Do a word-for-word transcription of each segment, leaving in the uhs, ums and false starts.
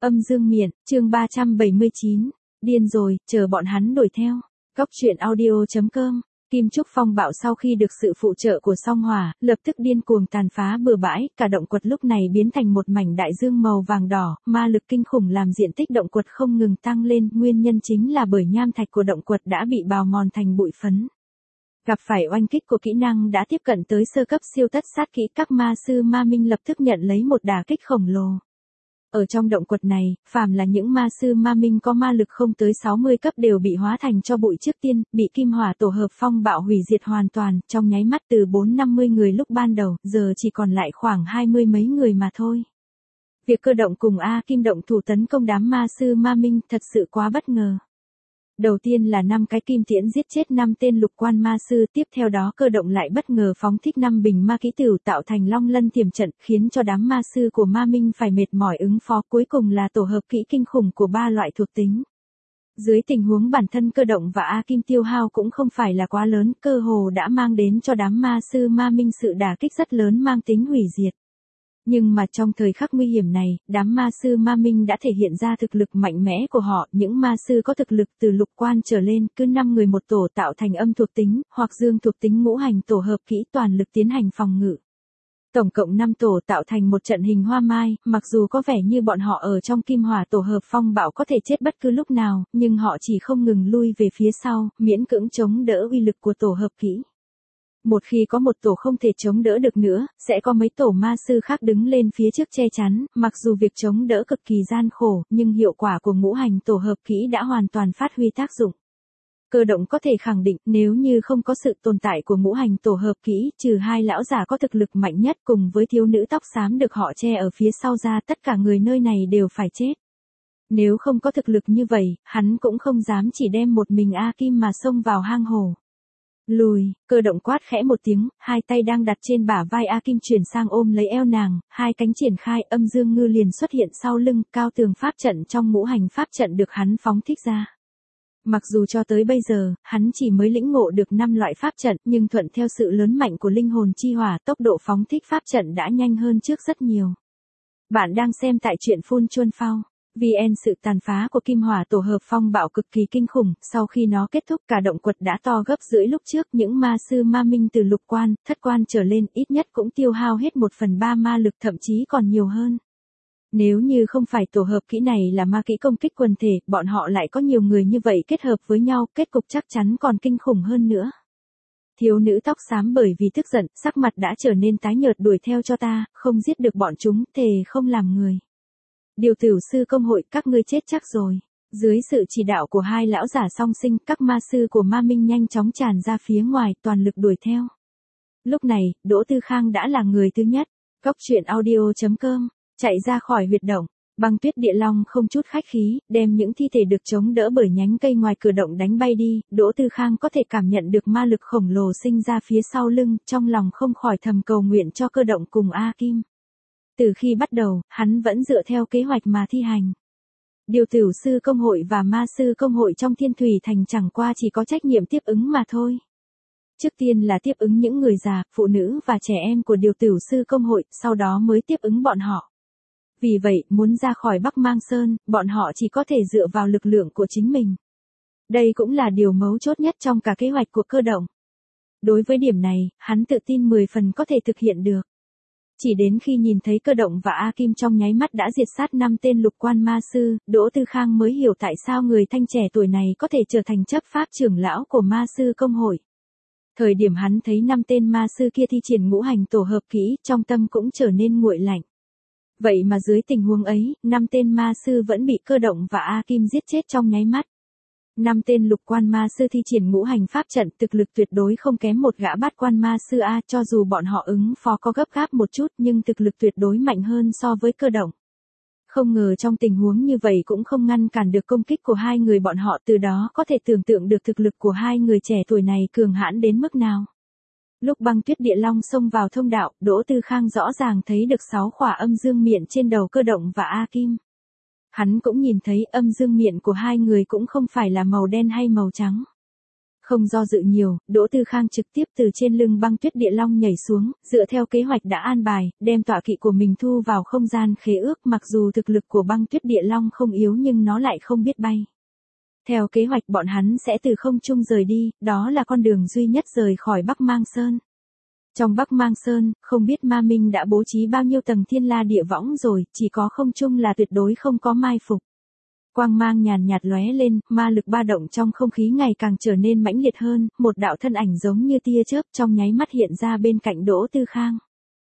Âm dương miện, chương ba trăm bảy mươi chín. Điên rồi, chờ bọn hắn đuổi theo. Góc truyện audio chấm com. Kim Trúc Phong bạo sau khi được sự phụ trợ của song hỏa, lập tức điên cuồng tàn phá bừa bãi, cả động quật lúc này biến thành một mảnh đại dương màu vàng đỏ, ma lực kinh khủng làm diện tích động quật không ngừng tăng lên, nguyên nhân chính là bởi nham thạch của động quật đã bị bào mòn thành bụi phấn. Gặp phải oanh kích của kỹ năng đã tiếp cận tới sơ cấp siêu tất sát kỹ, các ma sư ma minh lập tức nhận lấy một đả kích khổng lồ. Ở trong động quật này, phàm là những ma sư ma minh có ma lực không tới sáu mươi cấp đều bị hóa thành cho bụi trước tiên, bị kim hỏa tổ hợp phong bạo hủy diệt hoàn toàn, trong nháy mắt từ bốn năm mươi người lúc ban đầu, giờ chỉ còn lại khoảng hai mươi mấy người mà thôi. Việc cơ động cùng A Kim động thủ tấn công đám ma sư ma minh thật sự quá bất ngờ. Đầu tiên là năm cái kim tiễn giết chết năm tên lục quan ma sư, tiếp theo đó cơ động lại bất ngờ phóng thích năm bình ma ký tửu tạo thành long lân tiềm trận, khiến cho đám ma sư của ma minh phải mệt mỏi ứng phó, cuối cùng là tổ hợp kỹ kinh khủng của ba loại thuộc tính. Dưới tình huống bản thân cơ động và A Kim tiêu hao cũng không phải là quá lớn, cơ hồ đã mang đến cho đám ma sư ma minh sự đả kích rất lớn mang tính hủy diệt. Nhưng mà trong thời khắc nguy hiểm này, đám ma sư ma minh đã thể hiện ra thực lực mạnh mẽ của họ, những ma sư có thực lực từ lục quan trở lên, cứ năm người một tổ tạo thành âm thuộc tính, hoặc dương thuộc tính ngũ hành tổ hợp kỹ toàn lực tiến hành phòng ngự. Tổng cộng năm tổ tạo thành một trận hình hoa mai, mặc dù có vẻ như bọn họ ở trong kim hỏa tổ hợp phong bạo có thể chết bất cứ lúc nào, nhưng họ chỉ không ngừng lui về phía sau, miễn cưỡng chống đỡ uy lực của tổ hợp kỹ. Một khi có một tổ không thể chống đỡ được nữa, sẽ có mấy tổ ma sư khác đứng lên phía trước che chắn, mặc dù việc chống đỡ cực kỳ gian khổ, nhưng hiệu quả của ngũ hành tổ hợp kỹ đã hoàn toàn phát huy tác dụng. Cơ động có thể khẳng định, nếu như không có sự tồn tại của ngũ hành tổ hợp kỹ, trừ hai lão già có thực lực mạnh nhất cùng với thiếu nữ tóc xám được họ che ở phía sau ra, tất cả người nơi này đều phải chết. Nếu không có thực lực như vậy, hắn cũng không dám chỉ đem một mình A Kim mà xông vào hang hổ. Lùi, cơ động quát khẽ một tiếng, hai tay đang đặt trên bả vai A Kim chuyển sang ôm lấy eo nàng, hai cánh triển khai, âm dương ngư liền xuất hiện sau lưng, cao tường pháp trận trong ngũ hành pháp trận được hắn phóng thích ra. Mặc dù cho tới bây giờ, hắn chỉ mới lĩnh ngộ được năm loại pháp trận, nhưng thuận theo sự lớn mạnh của linh hồn chi hỏa, tốc độ phóng thích pháp trận đã nhanh hơn trước rất nhiều. Bạn đang xem tại truyện Phun Chuân Phao. vê en sự tàn phá của kim hỏa tổ hợp phong bạo cực kỳ kinh khủng, sau khi nó kết thúc cả động quật đã to gấp rưỡi lúc trước, những ma sư ma minh từ lục quan, thất quan trở lên ít nhất cũng tiêu hao hết một phần ba ma lực, thậm chí còn nhiều hơn. Nếu như không phải tổ hợp kỹ này là ma kỹ công kích quần thể, bọn họ lại có nhiều người như vậy kết hợp với nhau, kết cục chắc chắn còn kinh khủng hơn nữa. Thiếu nữ tóc xám bởi vì tức giận, sắc mặt đã trở nên tái nhợt, đuổi theo cho ta, không giết được bọn chúng, thề không làm người. Điều tử sư công hội, các ngươi chết chắc rồi. Dưới sự chỉ đạo của hai lão giả song sinh, các ma sư của ma minh nhanh chóng tràn ra phía ngoài, toàn lực đuổi theo. Lúc này, Đỗ Tư Khang đã là người thứ nhất. Góc truyện audio chấm com. Chạy ra khỏi huyệt động. Băng Tuyết Địa Long không chút khách khí, đem những thi thể được chống đỡ bởi nhánh cây ngoài cửa động đánh bay đi. Đỗ Tư Khang có thể cảm nhận được ma lực khổng lồ sinh ra phía sau lưng, trong lòng không khỏi thầm cầu nguyện cho cơ động cùng A Kim. Từ khi bắt đầu, hắn vẫn dựa theo kế hoạch mà thi hành. Điều tử sư công hội và ma sư công hội trong Thiên Thủy Thành chẳng qua chỉ có trách nhiệm tiếp ứng mà thôi. Trước tiên là tiếp ứng những người già, phụ nữ và trẻ em của điều tử sư công hội, sau đó mới tiếp ứng bọn họ. Vì vậy, muốn ra khỏi Bắc Mang Sơn, bọn họ chỉ có thể dựa vào lực lượng của chính mình. Đây cũng là điều mấu chốt nhất trong cả kế hoạch của cơ động. Đối với điểm này, hắn tự tin mười phần có thể thực hiện được. Chỉ đến khi nhìn thấy cơ động và A Kim trong nháy mắt đã diệt sát năm tên lục quan ma sư, Đỗ Tư Khang mới hiểu tại sao người thanh trẻ tuổi này có thể trở thành chấp pháp trưởng lão của ma sư công hội. Thời điểm hắn thấy năm tên ma sư kia thi triển ngũ hành tổ hợp kỹ, trong tâm cũng trở nên nguội lạnh. Vậy mà dưới tình huống ấy, năm tên ma sư vẫn bị cơ động và A Kim giết chết trong nháy mắt. Năm tên lục quan ma sư thi triển ngũ hành pháp trận, thực lực tuyệt đối không kém một gã bát quan ma sư A, cho dù bọn họ ứng phó có gấp gáp một chút nhưng thực lực tuyệt đối mạnh hơn so với cơ động. Không ngờ trong tình huống như vậy cũng không ngăn cản được công kích của hai người bọn họ, từ đó có thể tưởng tượng được thực lực của hai người trẻ tuổi này cường hãn đến mức nào. Lúc Băng Tuyết Địa Long xông vào thông đạo, Đỗ Tư Khang rõ ràng thấy được sáu khỏa âm dương miện trên đầu cơ động và A Kim. Hắn cũng nhìn thấy âm dương miện của hai người cũng không phải là màu đen hay màu trắng. Không do dự nhiều, Đỗ Tư Khang trực tiếp từ trên lưng băng tuyết địa long nhảy xuống, dựa theo kế hoạch đã an bài, đem tọa kỵ của mình thu vào không gian khế ước, mặc dù thực lực của băng tuyết địa long không yếu nhưng nó lại không biết bay. Theo kế hoạch bọn hắn sẽ từ không trung rời đi, đó là con đường duy nhất rời khỏi Bắc Mang Sơn. Trong Bắc Mang Sơn, không biết Ma Minh đã bố trí bao nhiêu tầng thiên la địa võng rồi, chỉ có không trung là tuyệt đối không có mai phục. Quang mang nhàn nhạt lóe lên, ma lực ba động trong không khí ngày càng trở nên mãnh liệt hơn, một đạo thân ảnh giống như tia chớp trong nháy mắt hiện ra bên cạnh Đỗ Tư Khang.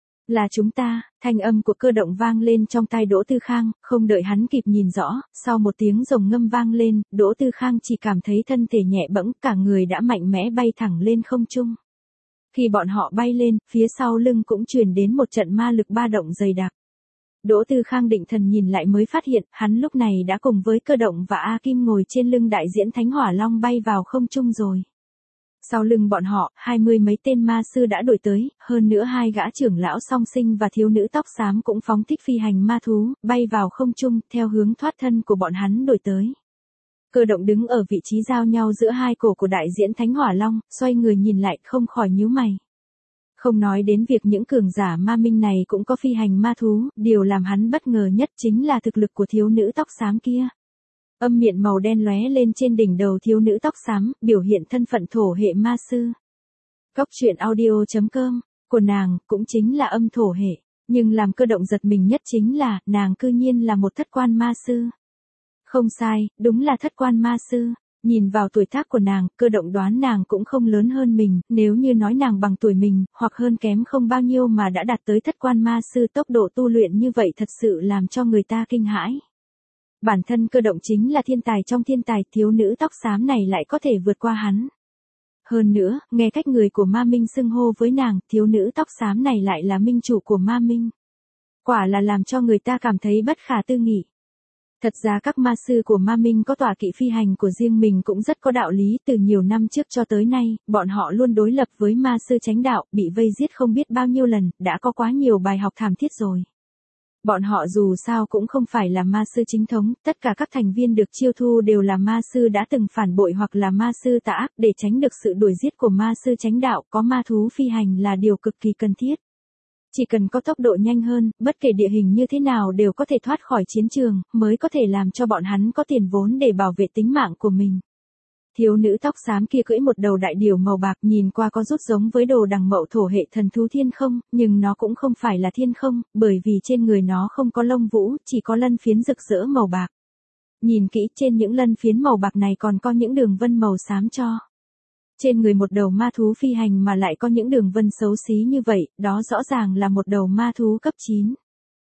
Là chúng ta, thanh âm của Cơ Động vang lên trong tai Đỗ Tư Khang, không đợi hắn kịp nhìn rõ, sau một tiếng rồng ngâm vang lên, Đỗ Tư Khang chỉ cảm thấy thân thể nhẹ bẫng, cả người đã mạnh mẽ bay thẳng lên không trung. Khi bọn họ bay lên, phía sau lưng cũng truyền đến một trận ma lực ba động dày đặc. Đỗ Tư Khang định thần nhìn lại mới phát hiện, hắn lúc này đã cùng với Cơ Động và A Kim ngồi trên lưng đại diễn Thánh Hỏa Long bay vào không trung rồi. Sau lưng bọn họ, hai mươi mấy tên ma sư đã đuổi tới, hơn nữa hai gã trưởng lão song sinh và thiếu nữ tóc xám cũng phóng thích phi hành ma thú, bay vào không trung, theo hướng thoát thân của bọn hắn đuổi tới. Cơ Động đứng ở vị trí giao nhau giữa hai cổ của đại diễn Thánh Hỏa Long, xoay người nhìn lại không khỏi nhíu mày. Không nói đến việc những cường giả ma minh này cũng có phi hành ma thú, điều làm hắn bất ngờ nhất chính là thực lực của thiếu nữ tóc xám kia. Âm miện màu đen lóe lên trên đỉnh đầu thiếu nữ tóc xám, biểu hiện thân phận thổ hệ ma sư. Cóc truyện audio chấm com, của nàng, cũng chính là âm thổ hệ, nhưng làm Cơ Động giật mình nhất chính là, nàng cư nhiên là một thất quan ma sư. Không sai, đúng là thất quan ma sư. Nhìn vào tuổi tác của nàng, Cơ Động đoán nàng cũng không lớn hơn mình, nếu như nói nàng bằng tuổi mình, hoặc hơn kém không bao nhiêu mà đã đạt tới thất quan ma sư, tốc độ tu luyện như vậy thật sự làm cho người ta kinh hãi. Bản thân Cơ Động chính là thiên tài trong thiên tài, thiếu nữ tóc xám này lại có thể vượt qua hắn. Hơn nữa, nghe cách người của Ma Minh xưng hô với nàng, thiếu nữ tóc xám này lại là minh chủ của Ma Minh. Quả là làm cho người ta cảm thấy bất khả tư nghị. Thật ra các ma sư của Ma Minh có tọa kỵ phi hành của riêng mình cũng rất có đạo lý, từ nhiều năm trước cho tới nay, bọn họ luôn đối lập với ma sư chánh đạo, bị vây giết không biết bao nhiêu lần, đã có quá nhiều bài học thảm thiết rồi. Bọn họ dù sao cũng không phải là ma sư chính thống, tất cả các thành viên được chiêu thu đều là ma sư đã từng phản bội hoặc là ma sư tà ác, để tránh được sự đuổi giết của ma sư chánh đạo, có ma thú phi hành là điều cực kỳ cần thiết. Chỉ cần có tốc độ nhanh hơn, bất kể địa hình như thế nào đều có thể thoát khỏi chiến trường, mới có thể làm cho bọn hắn có tiền vốn để bảo vệ tính mạng của mình. Thiếu nữ tóc xám kia cưỡi một đầu đại điểu màu bạc, nhìn qua có rút giống với đồ đằng mậu thổ hệ thần thú thiên không, nhưng nó cũng không phải là thiên không, bởi vì trên người nó không có lông vũ, chỉ có lân phiến rực rỡ màu bạc. Nhìn kỹ, trên những lân phiến màu bạc này còn có những đường vân màu xám cho. Trên người một đầu ma thú phi hành mà lại có những đường vân xấu xí như vậy, đó rõ ràng là một đầu ma thú cấp chín.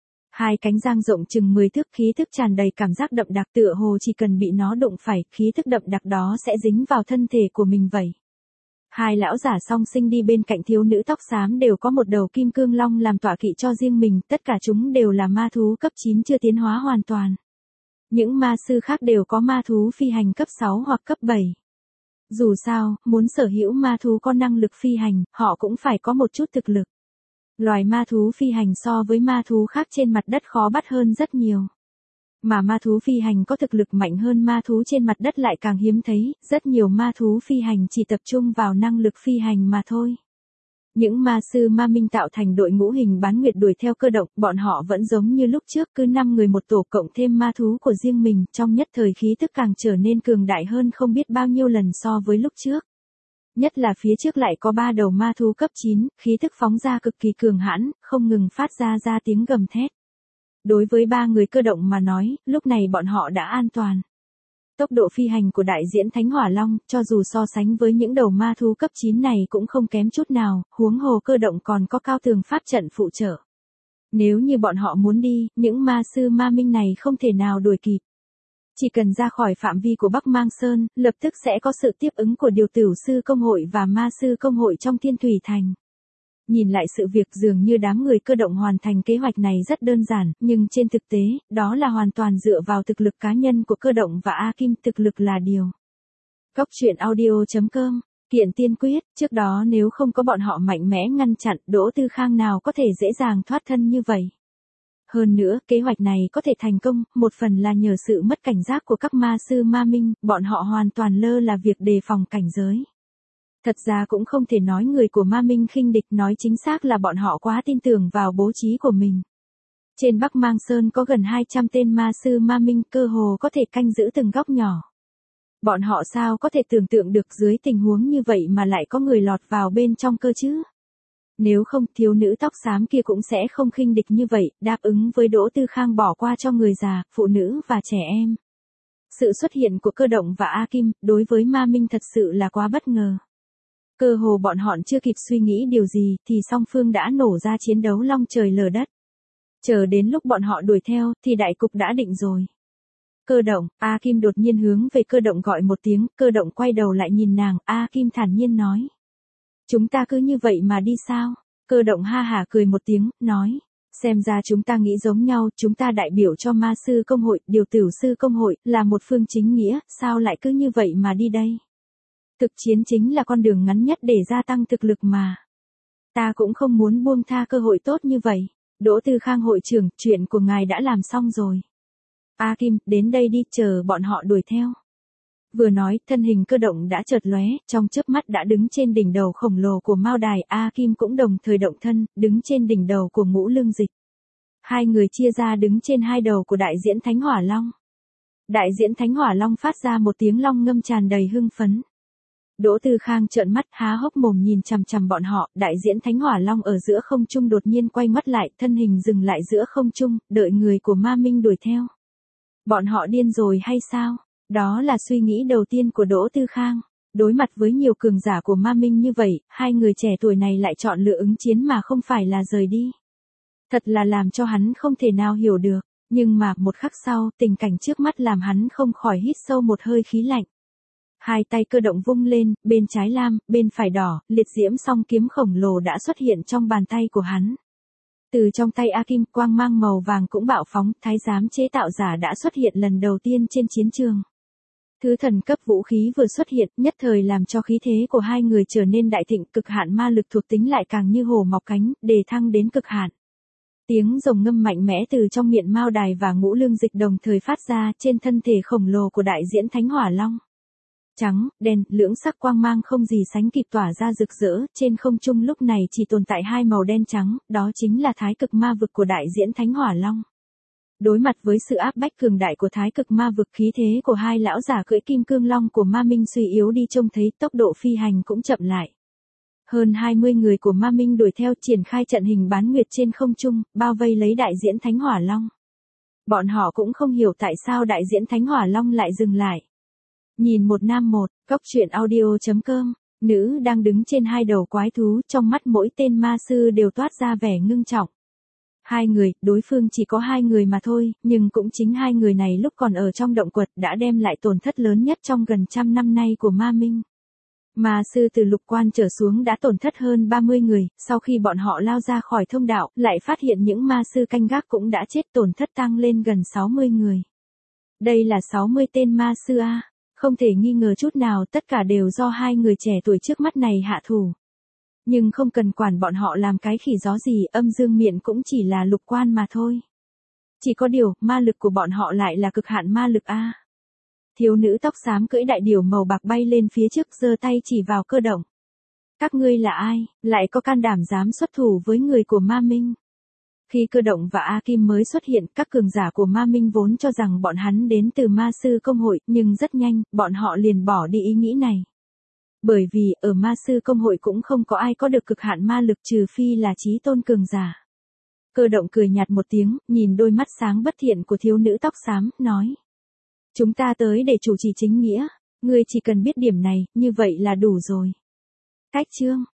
Hai cánh dang rộng chừng mười thước, khí thức tràn đầy cảm giác đậm đặc, tựa hồ chỉ cần bị nó đụng phải, khí thức đậm đặc đó sẽ dính vào thân thể của mình vậy. Hai lão giả song sinh đi bên cạnh thiếu nữ tóc xám đều có một đầu kim cương long làm tọa kỵ cho riêng mình, tất cả chúng đều là ma thú cấp chín chưa tiến hóa hoàn toàn. Những ma sư khác đều có ma thú phi hành cấp sáu hoặc cấp bảy. Dù sao, muốn sở hữu ma thú có năng lực phi hành, họ cũng phải có một chút thực lực. Loài ma thú phi hành so với ma thú khác trên mặt đất khó bắt hơn rất nhiều. Mà ma thú phi hành có thực lực mạnh hơn ma thú trên mặt đất lại càng hiếm thấy, rất nhiều ma thú phi hành chỉ tập trung vào năng lực phi hành mà thôi. Những ma sư Ma Minh tạo thành đội ngũ hình bán nguyệt đuổi theo Cơ Động, bọn họ vẫn giống như lúc trước, cứ năm người một tổ cộng thêm ma thú của riêng mình, trong nhất thời khí tức càng trở nên cường đại hơn không biết bao nhiêu lần so với lúc trước. Nhất là phía trước lại có ba đầu ma thú cấp chín, khí tức phóng ra cực kỳ cường hãn, không ngừng phát ra ra tiếng gầm thét. Đối với ba người Cơ Động mà nói, lúc này bọn họ đã an toàn. Tốc độ phi hành của đại diễn Thánh Hỏa Long, cho dù so sánh với những đầu ma thú cấp chín này cũng không kém chút nào, huống hồ Cơ Động còn có cao tường pháp trận phụ trợ. Nếu như bọn họ muốn đi, những ma sư Ma Minh này không thể nào đuổi kịp. Chỉ cần ra khỏi phạm vi của Bắc Mang Sơn, lập tức sẽ có sự tiếp ứng của điều tửu sư công hội và ma sư công hội trong Thiên Thủy Thành. Nhìn lại sự việc dường như đám người Cơ Động hoàn thành kế hoạch này rất đơn giản, nhưng trên thực tế, đó là hoàn toàn dựa vào thực lực cá nhân của Cơ Động và A Kim, thực lực là điều. Cóc truyện audio chấm com, kiện tiên quyết, trước đó nếu không có bọn họ mạnh mẽ ngăn chặn, Đỗ Tư Khang nào có thể dễ dàng thoát thân như vậy. Hơn nữa, kế hoạch này có thể thành công, một phần là nhờ sự mất cảnh giác của các ma sư Ma Minh, bọn họ hoàn toàn lơ là việc đề phòng cảnh giới. Thật ra cũng không thể nói người của Ma Minh khinh địch, nói chính xác là bọn họ quá tin tưởng vào bố trí của mình. Trên Bắc Mang Sơn có gần hai trăm tên ma sư Ma Minh, cơ hồ có thể canh giữ từng góc nhỏ. Bọn họ sao có thể tưởng tượng được dưới tình huống như vậy mà lại có người lọt vào bên trong cơ chứ? Nếu không, thiếu nữ tóc xám kia cũng sẽ không khinh địch như vậy, đáp ứng với Đỗ Tư Khang bỏ qua cho người già, phụ nữ và trẻ em. Sự xuất hiện của Cơ Động và A Kim, đối với Ma Minh thật sự là quá bất ngờ. Cơ hồ bọn họ chưa kịp suy nghĩ điều gì, thì song phương đã nổ ra chiến đấu long trời lở đất. Chờ đến lúc bọn họ đuổi theo, thì đại cục đã định rồi. Cơ Động, A Kim đột nhiên hướng về Cơ Động gọi một tiếng, Cơ Động quay đầu lại nhìn nàng, A Kim thản nhiên nói. Chúng ta cứ như vậy mà đi sao? Cơ Động ha hả cười một tiếng, nói. Xem ra chúng ta nghĩ giống nhau, chúng ta đại biểu cho ma sư công hội, điều tử sư công hội, là một phương chính nghĩa, sao lại cứ như vậy mà đi đây? Thực chiến chính là con đường ngắn nhất để gia tăng thực lực mà. Ta cũng không muốn buông tha cơ hội tốt như vậy. Đỗ Tư Khang hội trưởng, chuyện của ngài đã làm xong rồi. A Kim, đến đây đi, chờ bọn họ đuổi theo. Vừa nói, thân hình Cơ Động đã chợt lóe, trong chớp mắt đã đứng trên đỉnh đầu khổng lồ của Mao Đài, A Kim cũng đồng thời động thân, đứng trên đỉnh đầu của Ngũ Lương Dịch. Hai người chia ra đứng trên hai đầu của đại diễn Thánh Hỏa Long. Đại diễn Thánh Hỏa Long phát ra một tiếng long ngâm tràn đầy hưng phấn. Đỗ Tư Khang trợn mắt há hốc mồm nhìn chằm chằm bọn họ, đại diễn Thánh Hỏa Long ở giữa không trung đột nhiên quay ngoắt lại, thân hình dừng lại giữa không trung, đợi người của Ma Minh đuổi theo. Bọn họ điên rồi hay sao? Đó là suy nghĩ đầu tiên của Đỗ Tư Khang. Đối mặt với nhiều cường giả của Ma Minh như vậy, hai người trẻ tuổi này lại chọn lựa ứng chiến mà không phải là rời đi. Thật là làm cho hắn không thể nào hiểu được, nhưng mà một khắc sau, tình cảnh trước mắt làm hắn không khỏi hít sâu một hơi khí lạnh. Hai tay Cơ Động vung lên, bên trái lam, bên phải đỏ, liệt diễm song kiếm khổng lồ đã xuất hiện trong bàn tay của hắn. Từ trong tay A Kim, quang mang màu vàng cũng bạo phóng, thái giám chế tạo giả đã xuất hiện lần đầu tiên trên chiến trường. Thứ thần cấp vũ khí vừa xuất hiện, nhất thời làm cho khí thế của hai người trở nên đại thịnh, cực hạn ma lực thuộc tính lại càng như hổ mọc cánh, đề thăng đến cực hạn. Tiếng rồng ngâm mạnh mẽ từ trong miệng Mao Đài và Ngũ Lương Dịch đồng thời phát ra trên thân thể khổng lồ của đại diễn Thánh Hỏa Long. Trắng, đen, lưỡng sắc quang mang không gì sánh kịp tỏa ra rực rỡ, trên không trung lúc này chỉ tồn tại hai màu đen trắng, đó chính là thái cực ma vực của đại diễn Thánh Hỏa Long. Đối mặt với sự áp bách cường đại của thái cực ma vực, khí thế của hai lão giả cưỡi kim cương long của Ma Minh suy yếu đi, trông thấy tốc độ phi hành cũng chậm lại. Hơn hai mươi người của Ma Minh đuổi theo, triển khai trận hình bán nguyệt trên không trung, bao vây lấy đại diễn Thánh Hỏa Long. Bọn họ cũng không hiểu tại sao đại diễn Thánh Hỏa Long lại dừng lại. Nhìn một nam một, góc truyện audio chấm com, nữ đang đứng trên hai đầu quái thú, trong mắt mỗi tên ma sư đều toát ra vẻ ngưng trọng. Hai người, đối phương chỉ có hai người mà thôi, nhưng cũng chính hai người này lúc còn ở trong động quật đã đem lại tổn thất lớn nhất trong gần trăm năm nay của Ma Minh. Ma sư từ lục quan trở xuống đã tổn thất hơn ba mươi người, sau khi bọn họ lao ra khỏi thông đạo, lại phát hiện những ma sư canh gác cũng đã chết, tổn thất tăng lên gần sáu mươi người. Đây là sáu mươi tên ma sư A. Không thể nghi ngờ chút nào, tất cả đều do hai người trẻ tuổi trước mắt này hạ thủ. Nhưng không cần quản bọn họ làm cái khỉ gió gì, âm dương miện cũng chỉ là lục quan mà thôi. Chỉ có điều, ma lực của bọn họ lại là cực hạn ma lực A. Thiếu nữ tóc xám cưỡi đại điểu màu bạc bay lên phía trước, giơ tay chỉ vào Cơ Động. Các ngươi là ai, lại có can đảm dám xuất thủ với người của Ma Minh? Khi Cơ Động và A Kim mới xuất hiện, các cường giả của Ma Minh vốn cho rằng bọn hắn đến từ ma sư công hội, nhưng rất nhanh, bọn họ liền bỏ đi ý nghĩ này. Bởi vì, ở ma sư công hội cũng không có ai có được cực hạn ma lực trừ phi là chí tôn cường giả. Cơ Động cười nhạt một tiếng, nhìn đôi mắt sáng bất thiện của thiếu nữ tóc xám, nói. Chúng ta tới để chủ trì chính nghĩa, ngươi chỉ cần biết điểm này, như vậy là đủ rồi. Cách chương.